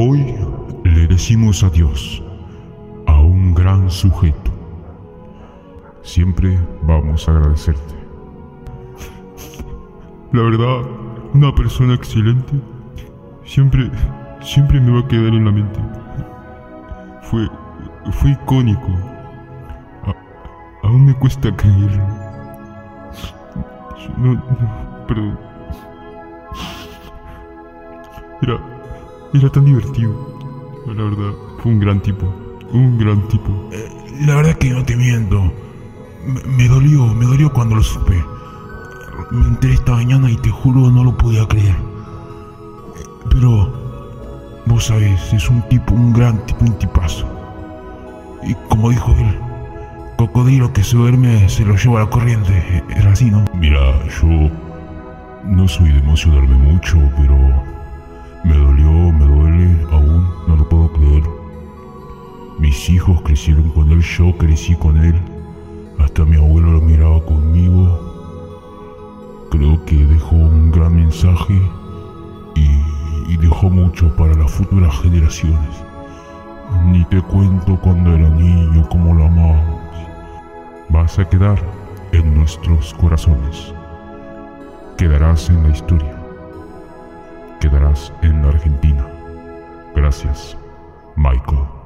Hoy le decimos adiós a un gran sujeto. Siempre vamos a agradecerte. La verdad, una persona excelente. Siempre me va a quedar en la mente. Fue icónico. Aún me cuesta creerlo. Perdón. Era tan divertido. La verdad, fue un gran tipo. La verdad que no te miento. Me dolió cuando lo supe. Me enteré esta mañana y te juro no lo podía creer. Pero, vos sabés, es un gran tipo, un tipazo. Y como dijo él, cocodrilo que se duerme se lo lleva a la corriente. Era así, ¿no? Mira, yo no soy de emocionarme mucho, pero me duele, aún no lo puedo creer. Mis hijos crecieron con él, yo crecí con él, hasta mi abuelo lo miraba conmigo. Creo que dejó un gran mensaje y dejó mucho para las futuras generaciones. Ni te cuento cuando era niño cómo lo amábamos. Vas a quedar en nuestros corazones. Quedarás en la historia. Quedarás en la Argentina. Gracias, Michael.